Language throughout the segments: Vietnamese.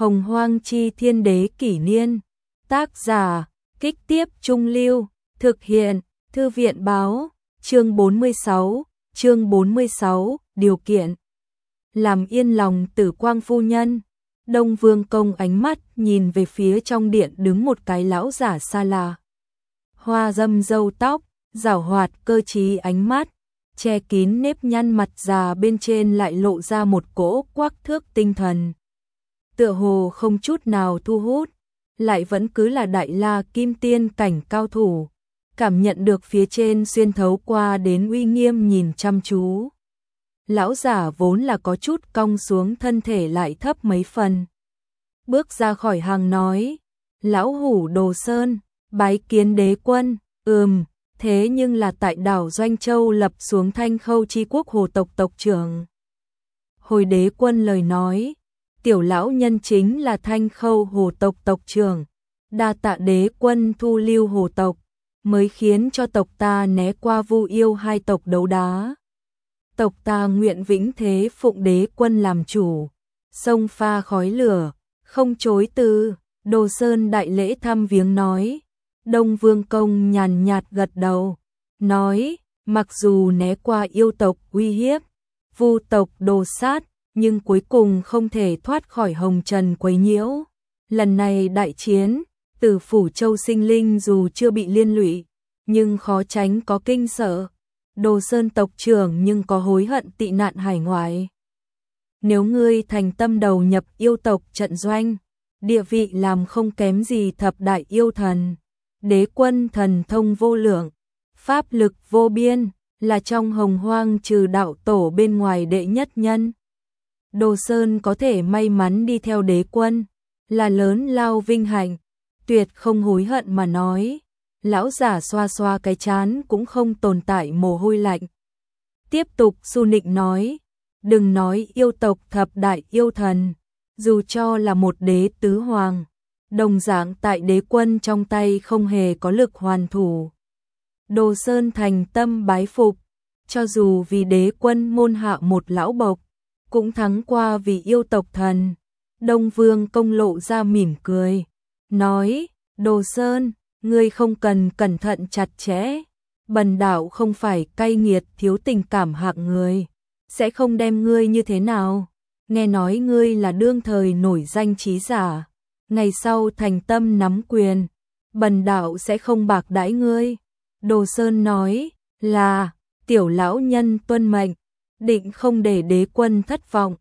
Hồng Hoang Chi Thiên Đế Kỷ Niên. Tác giả, Kích Tiếp Trung Lưu. Thực hiện, Thư viện Báo. Chương 46, điều kiện. Làm yên lòng Tử Quang phu nhân. Đông Vương Công ánh mắt nhìn về phía trong điện đứng một cái lão giả xa lạ. Hoa râm râu tóc, giảo hoạt cơ trí ánh mắt, che kín nếp nhăn mặt già bên trên lại lộ ra một cỗ quắc thước tinh thần. Tựa hồ không chút nào thu hút, lại vẫn cứ là đại la kim tiên cảnh cao thủ, cảm nhận được phía trên xuyên thấu qua đến uy nghiêm nhìn chăm chú. Lão giả vốn là có chút cong xuống thân thể lại thấp mấy phần. Bước ra khỏi hàng nói, lão hủ Đồ Sơn, bái kiến đế quân. Thế nhưng là tại đảo Doanh Châu lập xuống Thanh Khâu chi quốc hồ tộc tộc trưởng. Hồi đế quân lời nói, tiểu lão nhân chính là Thanh Khâu hồ tộc tộc trưởng, đa tạ đế quân thu lưu hồ tộc, mới khiến cho tộc ta né qua Vu Yêu hai tộc đấu đá. Tộc ta nguyện vĩnh thế phụng đế quân làm chủ, sông pha khói lửa, không chối từ. Đồ Sơn đại lễ thăm viếng nói. Đông Vương Công nhàn nhạt gật đầu, nói, mặc dù né qua yêu tộc uy hiếp, Vu tộc đồ sát, nhưng cuối cùng không thể thoát khỏi hồng trần quấy nhiễu. Lần này đại chiến, Tử Phủ Châu sinh linh dù chưa bị liên lụy, nhưng khó tránh có kinh sợ. Đồ Sơn tộc trưởng nhưng có hối hận tị nạn hải ngoại. Nếu ngươi thành tâm đầu nhập yêu tộc trận doanh, địa vị làm không kém gì thập đại yêu thần. Đế quân thần thông vô lượng, pháp lực vô biên, là trong hồng hoang trừ đạo tổ bên ngoài đệ nhất nhân. Đồ Sơn có thể may mắn đi theo đế quân, là lớn lao vinh hạnh, tuyệt không hối hận mà nói. Lão giả xoa xoa cái trán cũng không tồn tại mồ hôi lạnh. Tiếp tục su nịnh nói, đừng nói yêu tộc thập đại yêu thần, dù cho là một đế tứ hoàng, đồng dạng tại đế quân trong tay không hề có lực hoàn thủ. Đồ Sơn thành tâm bái phục, cho dù vì đế quân môn hạ một lão bộc, cũng thắng qua vì yêu tộc thần. Đông Vương Công lộ ra mỉm cười, nói, Đồ Sơn, ngươi không cần cẩn thận chặt chẽ, bần đạo không phải cay nghiệt thiếu tình cảm hạng người, sẽ không đem ngươi như thế nào. Nghe nói ngươi là đương thời nổi danh trí giả, ngày sau thành tâm nắm quyền, bần đạo sẽ không bạc đãi ngươi. Đồ Sơn nói, là, tiểu lão nhân tuân mệnh, định không để đế quân thất vọng.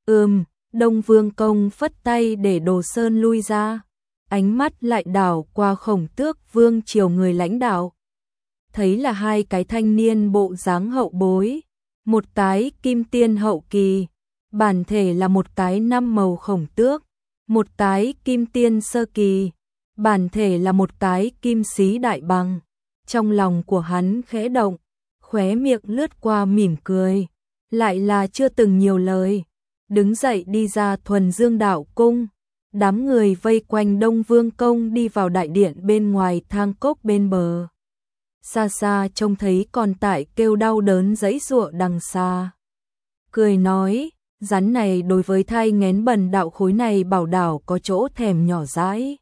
Đông Vương Công phất tay để Đồ Sơn lui ra, ánh mắt lại đảo qua Khổng Tước vương triều người lãnh đạo. Thấy là hai cái thanh niên bộ dáng hậu bối, một cái kim tiên hậu kỳ, bản thể là một cái năm màu Khổng Tước, một cái kim tiên sơ kỳ, bản thể là một cái kim sĩ đại bằng. Trong lòng của hắn khẽ động, khóe miệng lướt qua mỉm cười, lại là chưa từng nhiều lời, đứng dậy đi ra Thuần Dương Đạo Cung. Đám người vây quanh Đông Vương Công đi vào đại điện bên ngoài thang cốc bên bờ. Xa xa trông thấy còn tại kêu đau đớn giãy giụa đằng xa. Cười nói, rắn này đối với thai nghén bần đạo khối này bảo đảo có chỗ thèm nhỏ dãi.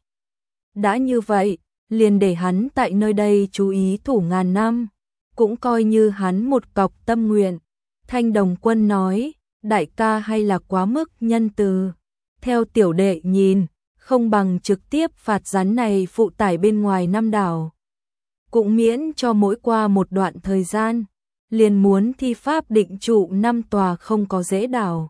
Đã như vậy, liền để hắn tại nơi đây chú ý thủ ngàn năm, cũng coi như hắn một cọc tâm nguyện. Thanh Đồng Quân nói, đại ca hay là quá mức nhân từ. Theo tiểu đệ nhìn, không bằng trực tiếp phạt rắn này phụ tải bên ngoài năm đảo. Cũng miễn cho mỗi qua một đoạn thời gian, liền muốn thi pháp định trụ năm tòa không có dễ đảo.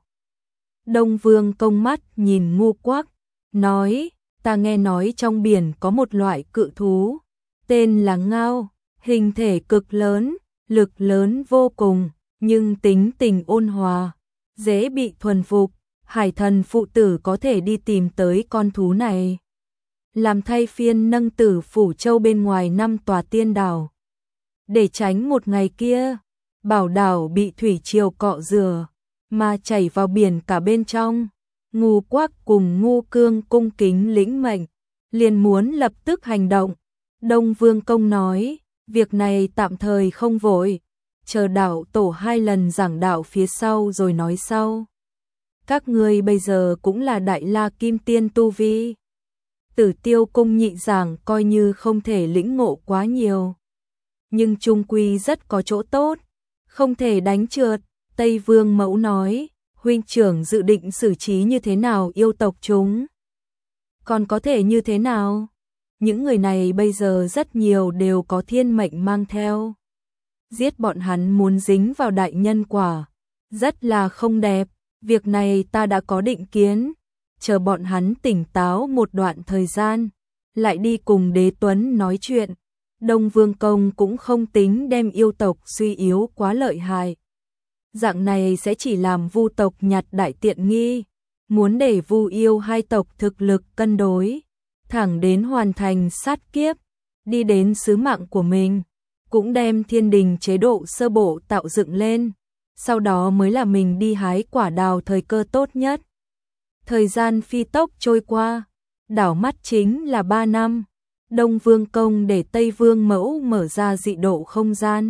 Đông Vương Công mắt nhìn ngu quắc, nói, ta nghe nói trong biển có một loại cự thú, tên là ngao, hình thể cực lớn, lực lớn vô cùng, nhưng tính tình ôn hòa, dễ bị thuần phục. Hải thần phụ tử có thể đi tìm tới con thú này, làm thay phiên nâng Tử Phủ Châu bên ngoài năm tòa tiên đảo, để tránh một ngày kia bảo đảo bị thủy triều cọ rửa mà chảy vào biển cả bên trong. Ngu Quắc cùng Ngu Cương cung kính lĩnh mệnh, liền muốn lập tức hành động. Đông Vương Công nói, việc này tạm thời không vội, chờ đạo tổ 2 lần giảng đạo phía sau rồi nói sau. Các ngươi bây giờ cũng là Đại La Kim Tiên tu vi. Tử Tiêu Cung nhị giảng coi như không thể lĩnh ngộ quá nhiều, nhưng chung quy rất có chỗ tốt, không thể đánh trượt. Tây Vương Mẫu nói, huynh trưởng dự định xử trí như thế nào yêu tộc chúng? Còn có thể như thế nào? Những người này bây giờ rất nhiều đều có thiên mệnh mang theo. Giết bọn hắn muốn dính vào đại nhân quả, rất là không đẹp. Việc này ta đã có định kiến, chờ bọn hắn tỉnh táo một đoạn thời gian, lại đi cùng Đế Tuấn nói chuyện. Đông Vương Công cũng không tính đem yêu tộc suy yếu quá lợi hại. Dạng này sẽ chỉ làm Vu tộc nhặt đại tiện nghi, muốn để Vu yêu hai tộc thực lực cân đối, thẳng đến hoàn thành sát kiếp, đi đến sứ mạng của mình, cũng đem thiên đình chế độ sơ bộ tạo dựng lên, sau đó mới là mình đi hái quả đào thời cơ tốt nhất. Thời gian phi tốc trôi qua, đảo mắt chính là 3 năm, Đông Vương Công để Tây Vương Mẫu mở ra dị độ không gian,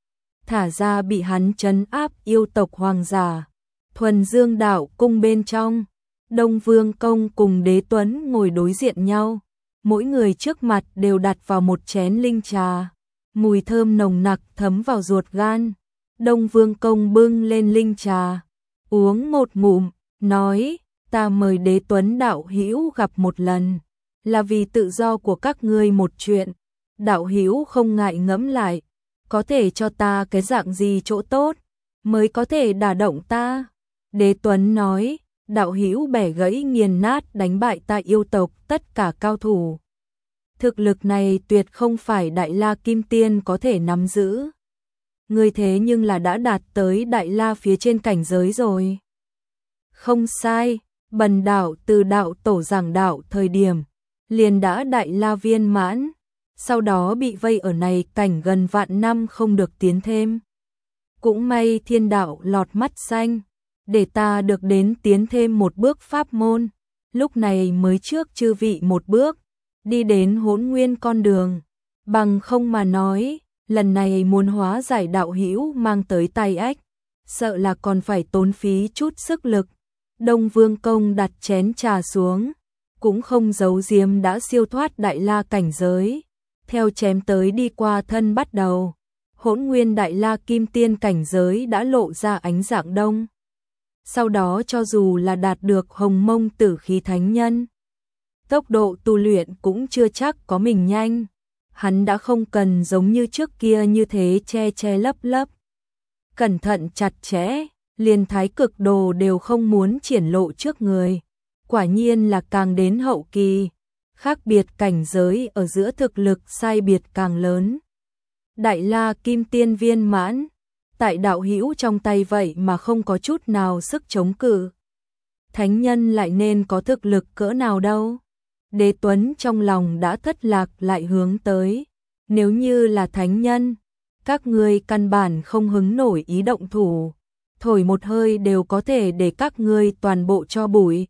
thả ra bị hắn trấn áp yêu tộc hoàng giả. Thuần Dương Đạo Cung bên trong, Đông Vương Công cùng Đế Tuấn ngồi đối diện nhau, mỗi người trước mặt đều đặt vào một chén linh trà, mùi thơm nồng nặc thấm vào ruột gan. Đông Vương Công bưng lên linh trà, uống một ngụm, nói, ta mời Đế Tuấn đạo hữu gặp một lần, là vì tự do của các ngươi một chuyện, đạo hữu không ngại ngẫm lại, có thể cho ta cái dạng gì chỗ tốt, mới có thể đả động ta. Đế Tuấn nói, đạo hữu bẻ gãy nghiền nát đánh bại ta yêu tộc tất cả cao thủ. Thực lực này tuyệt không phải Đại La Kim Tiên có thể nắm giữ. Ngươi thế nhưng là đã đạt tới Đại La phía trên cảnh giới rồi. Không sai, Bần đạo từ đạo tổ giảng đạo thời điểm, liền đã Đại La viên mãn, sau đó bị vây ở này cảnh gần vạn năm không được tiến thêm. Cũng may thiên đạo lọt mắt xanh, để ta được đến tiến thêm một bước pháp môn, lúc này mới trước chư vị một bước, đi đến hỗn nguyên con đường, bằng không mà nói, lần này muốn hóa giải đạo hữu mang tới tai ách, sợ là còn phải tốn phí chút sức lực. Đông Vương Công đặt chén trà xuống, cũng không giấu giếm đã siêu thoát Đại La cảnh giới, theo chém tới đi qua thân bắt đầu, hỗn nguyên Đại La Kim Tiên cảnh giới đã lộ ra ánh dạng đông. Sau đó cho dù là đạt được Hồng Mông Tử Khí Thánh Nhân, tốc độ tu luyện cũng chưa chắc có mình nhanh, hắn đã không cần giống như trước kia như thế che che lấp lấp, cẩn thận chặt chẽ, liền thái cực đồ đều không muốn triển lộ trước người. Quả nhiên là càng đến hậu kỳ, khác biệt cảnh giới ở giữa thực lực sai biệt càng lớn. Đại La Kim Tiên viên mãn, tại đạo hữu trong tay vậy mà không có chút nào sức chống cự. Thánh nhân lại nên có thực lực cỡ nào đâu. Đế Tuấn trong lòng đã thất lạc lại hướng tới. Nếu như là thánh nhân, các ngươi căn bản không hứng nổi ý động thủ, thổi một hơi đều có thể để các ngươi toàn bộ cho bụi.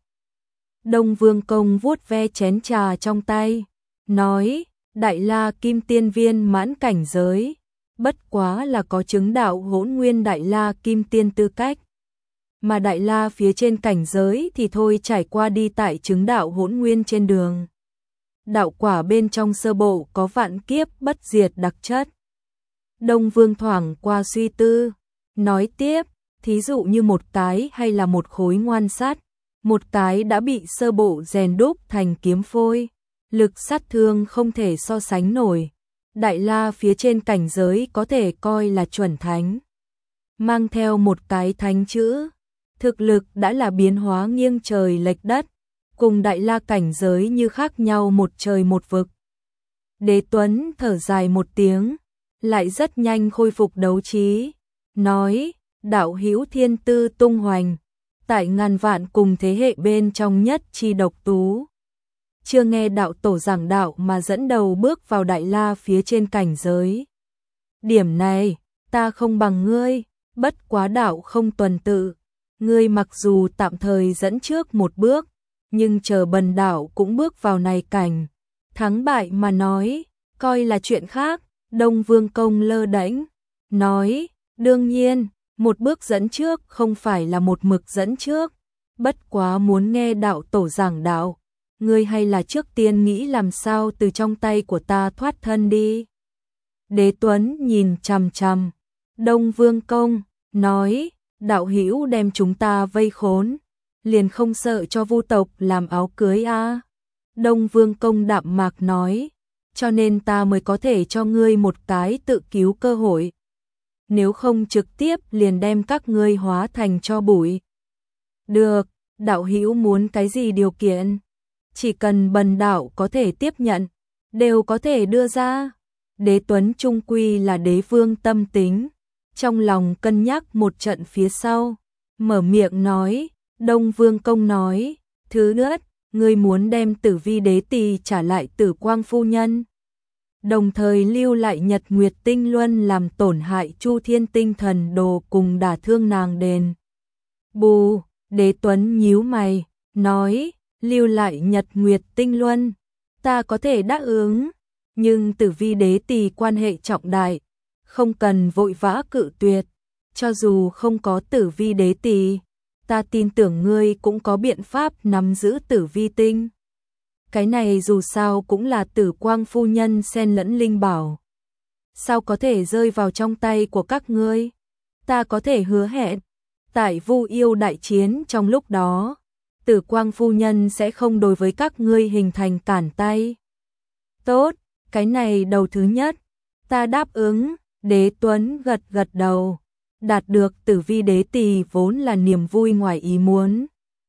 Đông Vương Công vuốt ve chén trà trong tay, nói, Đại La Kim Tiên viên mãn cảnh giới, bất quá là có chứng đạo hỗn nguyên Đại La Kim Tiên tư cách. Mà Đại La phía trên cảnh giới thì thôi trải qua đi tại chứng đạo hỗn nguyên trên đường. Đạo quả bên trong sơ bộ có vạn kiếp bất diệt đặc chất. Đông Vương thoảng qua suy tư, nói tiếp, thí dụ như một cái hay là một khối ngoan sắt, một cái đã bị sơ bộ rèn đúc thành kiếm phôi, lực sát thương không thể so sánh nổi. Đại La phía trên cảnh giới có thể coi là chuẩn thánh, mang theo một cái thánh chữ, thực lực đã là biến hóa nghiêng trời lệch đất, cùng Đại La cảnh giới như khác nhau một trời một vực. Đế Tuấn thở dài một tiếng, lại rất nhanh khôi phục đấu trí, nói, đạo hữu thiên tư tung hoành, tại ngàn vạn cùng thế hệ bên trong nhất chi độc tú. Chưa nghe đạo tổ giảng đạo mà dẫn đầu bước vào Đại La phía trên cảnh giới. Điểm này, ta không bằng ngươi, bất quá đạo không tuần tự. Ngươi mặc dù tạm thời dẫn trước một bước, nhưng chờ bần đạo cũng bước vào này cảnh. Thắng bại mà nói, coi là chuyện khác. Đông Vương Công lơ đễnh, nói, đương nhiên, một bước dẫn trước không phải là một mực dẫn trước. bất quá muốn nghe đạo tổ giảng đạo, ngươi hay là trước tiên nghĩ làm sao từ trong tay của ta thoát thân đi. Đế Tuấn nhìn chằm chằm Đông Vương Công, nói, đạo hữu đem chúng ta vây khốn, liền không sợ cho Vu tộc làm áo cưới a? Đông Vương Công đạm mạc nói, cho nên ta mới có thể cho ngươi một cái tự cứu cơ hội. Nếu không trực tiếp liền đem các ngươi hóa thành tro bụi. Được, đạo hữu muốn cái gì điều kiện? Chỉ cần bần đạo có thể tiếp nhận, đều có thể đưa ra. Đế Tuấn trung quy là đế vương tâm tính, trong lòng cân nhắc một trận phía sau, mở miệng nói, Đông Vương Công nói, thứ nhất, ngươi muốn đem Tử Vi đế tỳ trả lại Tử Quang phu nhân, đồng thời lưu lại Nhật Nguyệt tinh luân làm tổn hại Chu Thiên tinh thần đồ cùng đả thương nàng đền bù. Đế Tuấn nhíu mày, nói, lưu lại Nhật Nguyệt tinh luân, ta có thể đáp ứng, nhưng Tử Vi đế tỳ quan hệ trọng đại, không cần vội vã cự tuyệt, cho dù không có Tử Vi đế tỳ, ta tin tưởng ngươi cũng có biện pháp nắm giữ Tử Vi tinh. Cái này dù sao cũng là Tử Quang phu nhân xen lẫn linh bảo, sao có thể rơi vào trong tay của các ngươi? Ta có thể hứa hẹn, tại Vu Yêu đại chiến trong lúc đó, Tử Quang phu nhân sẽ không đối với các ngươi hình thành cản tay. Tốt, cái này đầu thứ nhất, ta đáp ứng. Đế Tuấn gật gật đầu, đạt được Tử Vi đế tỳ vốn là niềm vui ngoài ý muốn.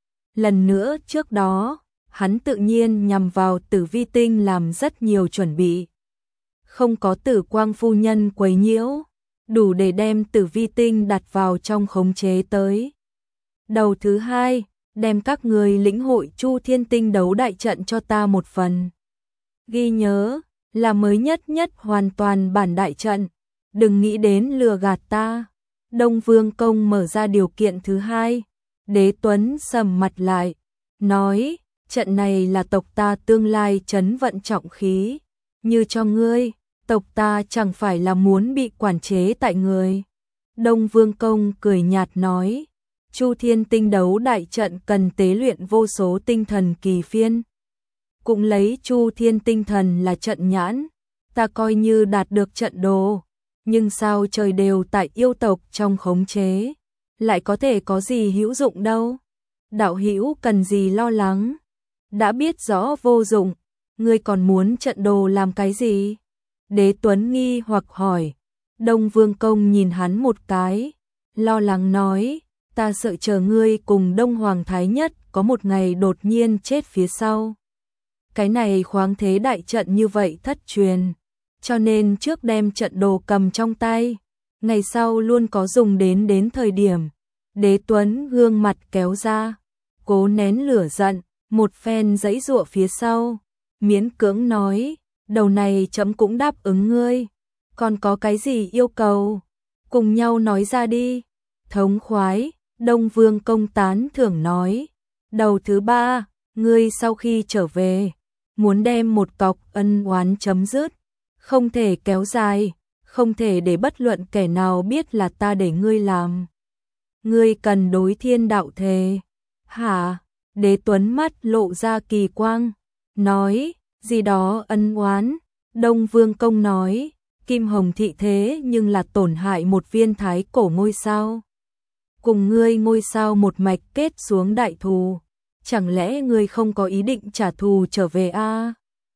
Lần nữa trước đó, hắn tự nhiên nhằm vào Tử Vi tinh làm rất nhiều chuẩn bị. Không có Tử Quang phu nhân quấy nhiễu, đủ để đem Tử Vi tinh đặt vào trong khống chế tới. Đầu thứ hai, đem các người lĩnh hội Chu Thiên tinh đấu đại trận cho ta một phần. Ghi nhớ, là mới nhất hoàn toàn bản đại trận, đừng nghĩ đến lừa gạt ta. Đông Vương Công mở ra điều kiện thứ hai. Đế Tuấn sầm mặt lại, nói, trận này là tộc ta tương lai trấn vận trọng khí, như cho ngươi, tộc ta chẳng phải là muốn bị quản chế tại người. Đông Vương Công cười nhạt nói, Chu Thiên tinh đấu đại trận cần tế luyện vô số tinh thần kỳ phiên. Cũng lấy Chu Thiên tinh thần là trận nhãn, ta coi như đạt được trận đồ, nhưng sao trời đều tại yêu tộc trong khống chế, lại có thể có gì hữu dụng đâu. Đạo hữu cần gì lo lắng, đã biết rõ vô dụng, ngươi còn muốn trận đồ làm cái gì? Đế Tuấn nghi hoặc hỏi. Đông Vương Công nhìn hắn một cái, lo lắng nói, ta sợ chờ ngươi cùng Đông Hoàng Thái Nhất có một ngày đột nhiên chết phía sau. Cái này khoáng thế đại trận như vậy thất truyền, cho nên trước đem trận đồ cầm trong tay, ngày sau luôn có dùng đến thời điểm. Đế Tuấn gương mặt kéo ra, cố nén lửa giận, một phen giãy giụa phía sau, miễn cưỡng nói, đầu này chấm cũng đáp ứng ngươi, còn có cái gì yêu cầu, cùng nhau nói ra đi. Thống khoái, Đông Vương Công tán thưởng nói, đầu thứ ba, ngươi sau khi trở về, muốn đem một cọc ân oán chấm dứt, không thể kéo dài, không thể để bất luận kẻ nào biết là ta để ngươi làm. Ngươi cần đối thiên đạo thề. Hả? Đế Tuấn mắt lộ ra kỳ quang, nói, gì đó ân oán. Đông Vương Công nói, Kim Hồng thị thế nhưng là tổn hại một viên thái cổ ngôi sao. Cùng ngươi ngôi sao một mạch kết xuống đại thù, chẳng lẽ ngươi không có ý định trả thù trở về a?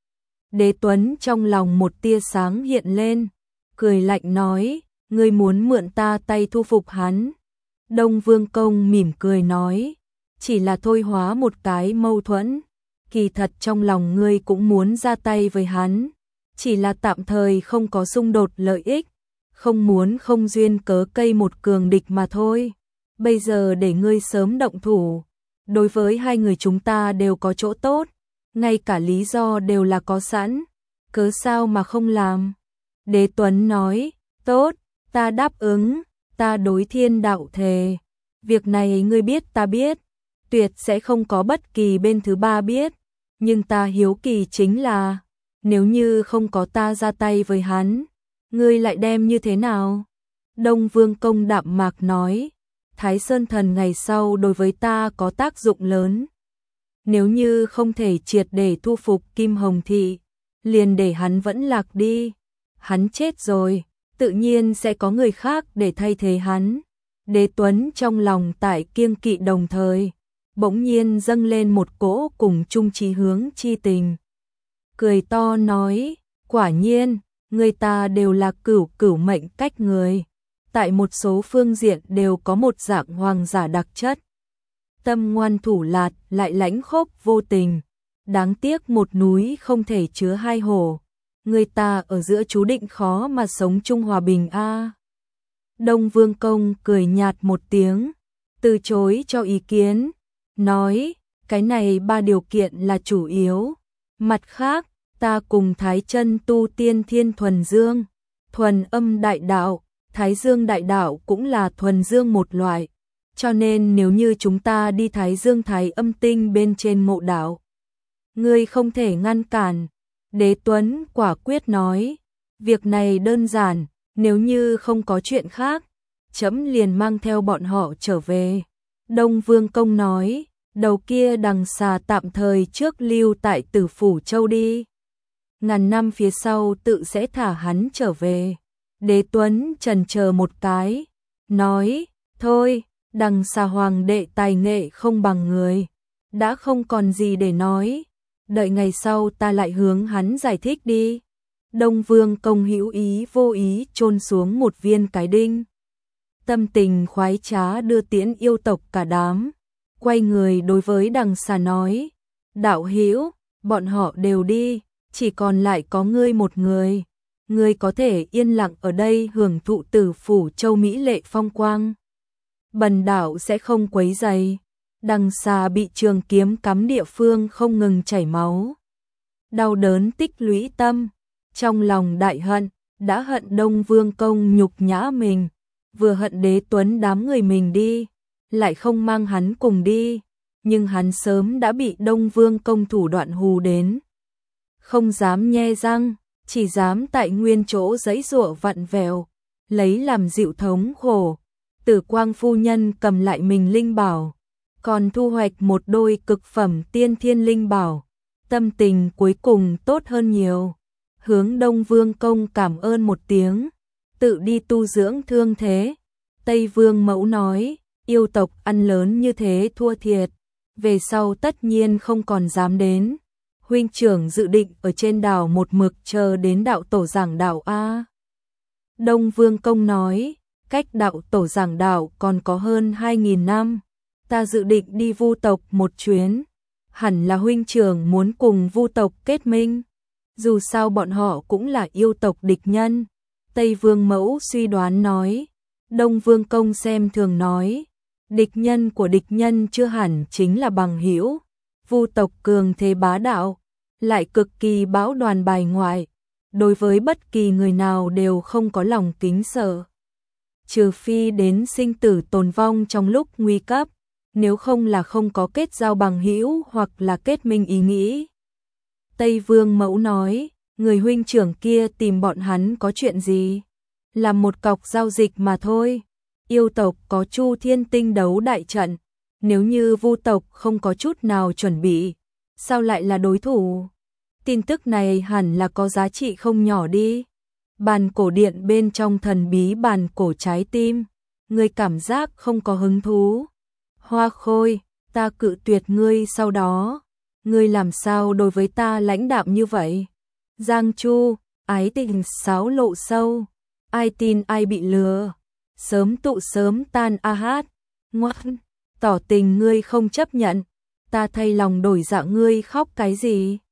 Đế Tuấn trong lòng một tia sáng hiện lên, cười lạnh nói, ngươi muốn mượn ta tay thu phục hắn. Đông Vương Công mỉm cười nói, chỉ là thôi hóa một cái mâu thuẫn, kỳ thật trong lòng ngươi cũng muốn ra tay với hắn, chỉ là tạm thời không có xung đột lợi ích, không muốn không duyên cớ cây một cường địch mà thôi. Bây giờ để ngươi sớm động thủ, đối với hai người chúng ta đều có chỗ tốt, ngay cả lý do đều là có sẵn, cớ sao mà không làm. Đế Tuấn nói, tốt, ta đáp ứng, ta đối thiên đạo thề, việc này ngươi biết ta biết, tuyệt sẽ không có bất kỳ bên thứ ba biết, nhưng ta hiếu kỳ chính là, nếu như không có ta ra tay với hắn, ngươi lại đem như thế nào? Đông Vương Công đạm mạc nói, Thái Sơn Thần ngày sau đối với ta có tác dụng lớn. Nếu như không thể triệt để thu phục Kim Hồng Thị, liền để hắn vẫn lạc đi. Hắn chết rồi, tự nhiên sẽ có người khác để thay thế hắn. Đế Tuấn trong lòng tại kiêng kỵ đồng thời, bỗng nhiên dâng lên một cỗ cùng chung chí hướng chi tình. Cười to nói, quả nhiên, người ta đều là cửu mệnh cách người. Tại một số phương diện đều có một dạng hoàng giả đặc chất. Tâm ngoan thủ lạt lại lãnh khốc vô tình. Đáng tiếc một núi không thể chứa hai hồ. Người ta ở giữa chú định khó mà sống chung hòa bình a. Đông Vương Công cười nhạt một tiếng, từ chối cho ý kiến, nói, cái này ba điều kiện là chủ yếu. Mặt khác, ta cùng Thái Chân tu tiên thiên thuần dương, thuần âm đại đạo, Thái Dương đại đạo cũng là thuần dương một loại. Cho nên nếu như chúng ta đi Thái Dương Thái Âm tinh bên trên mộ đạo, ngươi không thể ngăn cản. Đế Tuấn quả quyết nói, việc này đơn giản, nếu như không có chuyện khác, trẫm liền mang theo bọn họ trở về. Đông Vương Công nói, đầu kia đằng xà tạm thời trước lưu tại Tử Phủ Châu đi. Ngàn năm phía sau tự sẽ thả hắn trở về. Đế Tuấn chần chờ một cái, nói, thôi, đằng xà hoàng đệ tài nghệ không bằng người, đã không còn gì để nói, đợi ngày sau ta lại hướng hắn giải thích đi. Đông Vương Công hữu ý vô ý chôn xuống một viên cái đinh. Tâm tình khoái trá đưa tiễn yêu tộc cả đám, quay người đối với đằng xà nói, đạo hữu, bọn họ đều đi, chỉ còn lại có ngươi một người. Ngươi có thể yên lặng ở đây hưởng thụ Tử Phủ Châu mỹ lệ phong quang. Bần đạo sẽ không quấy rầy. Đằng xà bị trường kiếm cắm địa phương không ngừng chảy máu. Đau đớn tích lũy tâm, trong lòng đại hận, đã hận Đông Vương Công nhục nhã mình, vừa hận Đế Tuấn đám người mình đi, lại không mang hắn cùng đi, nhưng hắn sớm đã bị Đông Vương Công thủ đoạn hù đến. Không dám nhe răng, chỉ dám tại nguyên chỗ giãy giụa vặn vẹo, lấy làm dịu thống khổ. Tử Quang phu nhân cầm lại mình linh bảo, còn thu hoạch một đôi cực phẩm tiên thiên linh bảo, tâm tình cuối cùng tốt hơn nhiều. Hướng Đông Vương Công cảm ơn một tiếng, tự đi tu dưỡng thương thế. Tây Vương Mẫu nói, yêu tộc ăn lớn như thế thua thiệt, về sau tất nhiên không còn dám đến. Huynh trưởng dự định ở trên đảo một mực chờ đến đạo tổ giảng đạo a. Đông Vương Công nói, cách đạo tổ giảng đạo còn có hơn 2.000 năm, ta dự định đi Vu tộc một chuyến, hẳn là huynh trưởng muốn cùng Vu tộc kết minh, dù sao bọn họ cũng là yêu tộc địch nhân. Tây Vương Mẫu suy đoán nói, Đông Vương Công xem thường nói, địch nhân của địch nhân chưa hẳn chính là bằng hữu. Vu tộc cường thế bá đạo, lại cực kỳ bão đoàn bài ngoại, đối với bất kỳ người nào đều không có lòng kính sợ. Trừ phi đến sinh tử tồn vong trong lúc nguy cấp, nếu không là không có kết giao bằng hữu hoặc là kết minh ý nghĩ. Tây Vương Mẫu nói, người huynh trưởng kia tìm bọn hắn có chuyện gì? Làm một cọc giao dịch mà thôi. Yêu tộc có Chu Thiên Tinh đấu đại trận, nếu như Vu tộc không có chút nào chuẩn bị, sao lại là đối thủ? Tin tức này hẳn là có giá trị không nhỏ đi. Bàn cổ điện bên trong thần bí bàn cổ trái tim, ngươi cảm giác không có hứng thú. Hoa Khôi, ta cự tuyệt ngươi sau đó, ngươi làm sao đối với ta lãnh đạm như vậy? Giang Chu, ái tình sáo lộ sâu, ai tin ai bị lừa, sớm tụ sớm tan a hát. Ngoan, tỏ tình ngươi không chấp nhận, ta thay lòng đổi dạ ngươi khóc cái gì?